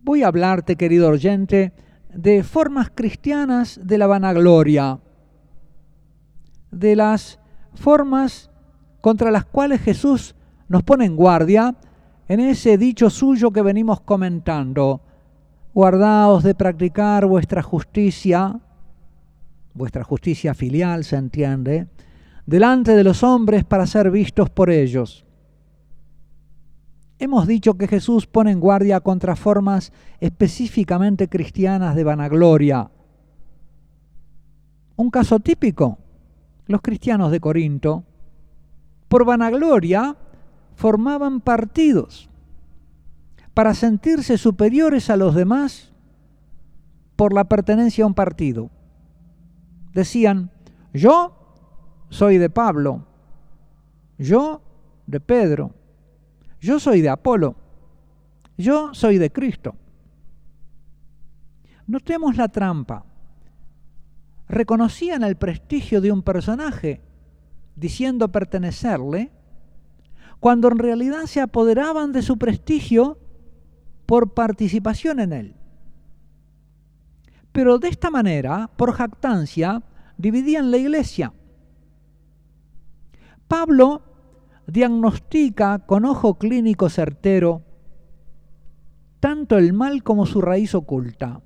Voy a hablarte, querido oyente, de formas cristianas de la vanagloria, de las formas contra las cuales Jesús nos pone en guardia en ese dicho suyo que venimos comentando: guardaos de practicar vuestra justicia filial, se entiende, delante de los hombres para ser vistos por ellos. Hemos dicho que Jesús pone en guardia contra formas específicamente cristianas de vanagloria. Un caso típico: los cristianos de Corinto, por vanagloria, formaban partidos para sentirse superiores a los demás por la pertenencia a un partido. Decían: yo soy de Pablo, yo de Pedro, yo soy de Apolo, yo soy de Cristo. Notemos la trampa. Reconocían el prestigio de un personaje, diciendo pertenecerle, cuando en realidad se apoderaban de su prestigio por participación en él. Pero de esta manera, por jactancia, dividían la iglesia. Pablo diagnostica con ojo clínico certero tanto el mal como su raíz oculta.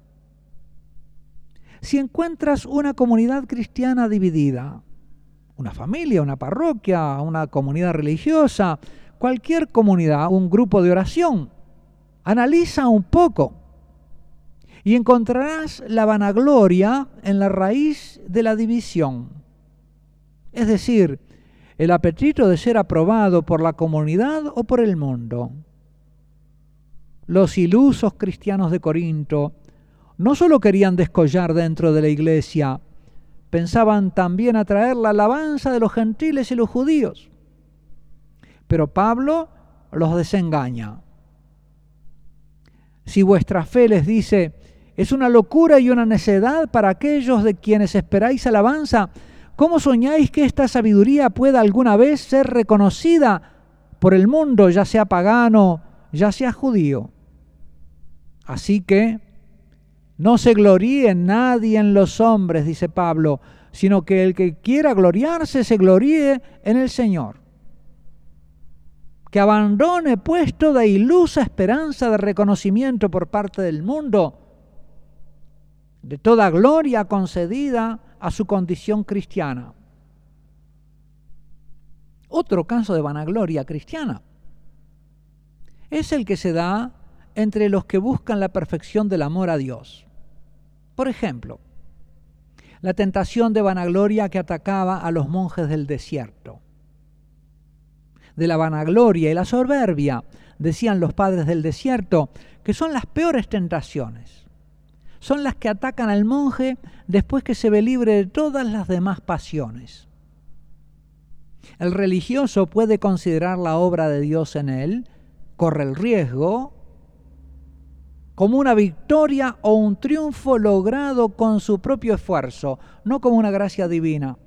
Si encuentras una comunidad cristiana dividida, una familia, una parroquia, una comunidad religiosa, cualquier comunidad, un grupo de oración, analiza un poco y encontrarás la vanagloria en la raíz de la división. Es decir, el apetito de ser aprobado por la comunidad o por el mundo. Los ilusos cristianos de Corinto no solo querían descollar dentro de la iglesia, pensaban también atraer la alabanza de los gentiles y los judíos. Pero Pablo los desengaña. Si vuestra fe, les dice, es una locura y una necedad para aquellos de quienes esperáis alabanza, ¿cómo soñáis que esta sabiduría pueda alguna vez ser reconocida por el mundo, ya sea pagano, ya sea judío? Así que no se gloríe nadie en los hombres, dice Pablo, sino que el que quiera gloriarse se gloríe en el Señor. Que abandone pues toda ilusa esperanza de reconocimiento por parte del mundo, de toda gloria concedida a su condición cristiana. Otro caso de vanagloria cristiana es el que se da entre los que buscan la perfección del amor a Dios. Por ejemplo, la tentación de vanagloria que atacaba a los monjes del desierto. De la vanagloria y la soberbia, decían los padres del desierto, que son las peores tentaciones. Son las que atacan al monje después que se ve libre de todas las demás pasiones. El religioso puede considerar la obra de Dios en él, corre el riesgo, como una victoria o un triunfo logrado con su propio esfuerzo, no como una gracia divina.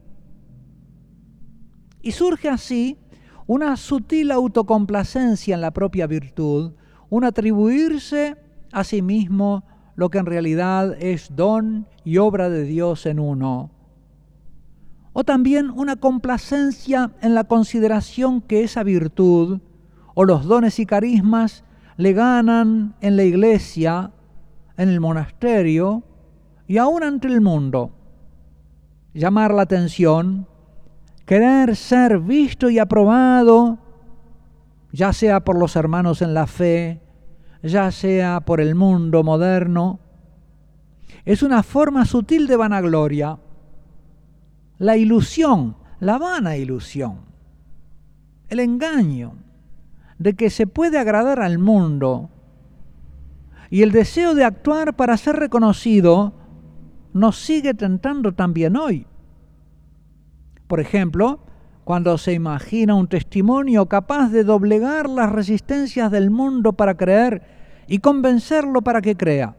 Y surge así una sutil autocomplacencia en la propia virtud, un atribuirse a sí mismo lo que en realidad es don y obra de Dios en uno. O también una complacencia en la consideración que esa virtud o los dones y carismas le ganan en la iglesia, en el monasterio y aún ante el mundo. Llamar la atención, querer ser visto y aprobado, ya sea por los hermanos en la fe, ya sea por el mundo moderno, es una forma sutil de vanagloria. La ilusión, la vana ilusión, el engaño de que se puede agradar al mundo y el deseo de actuar para ser reconocido nos sigue tentando también hoy. Por ejemplo, cuando se imagina un testimonio capaz de doblegar las resistencias del mundo para creer y convencerlo para que crea.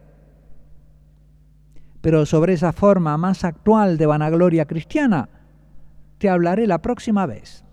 Pero sobre esa forma más actual de vanagloria cristiana te hablaré la próxima vez.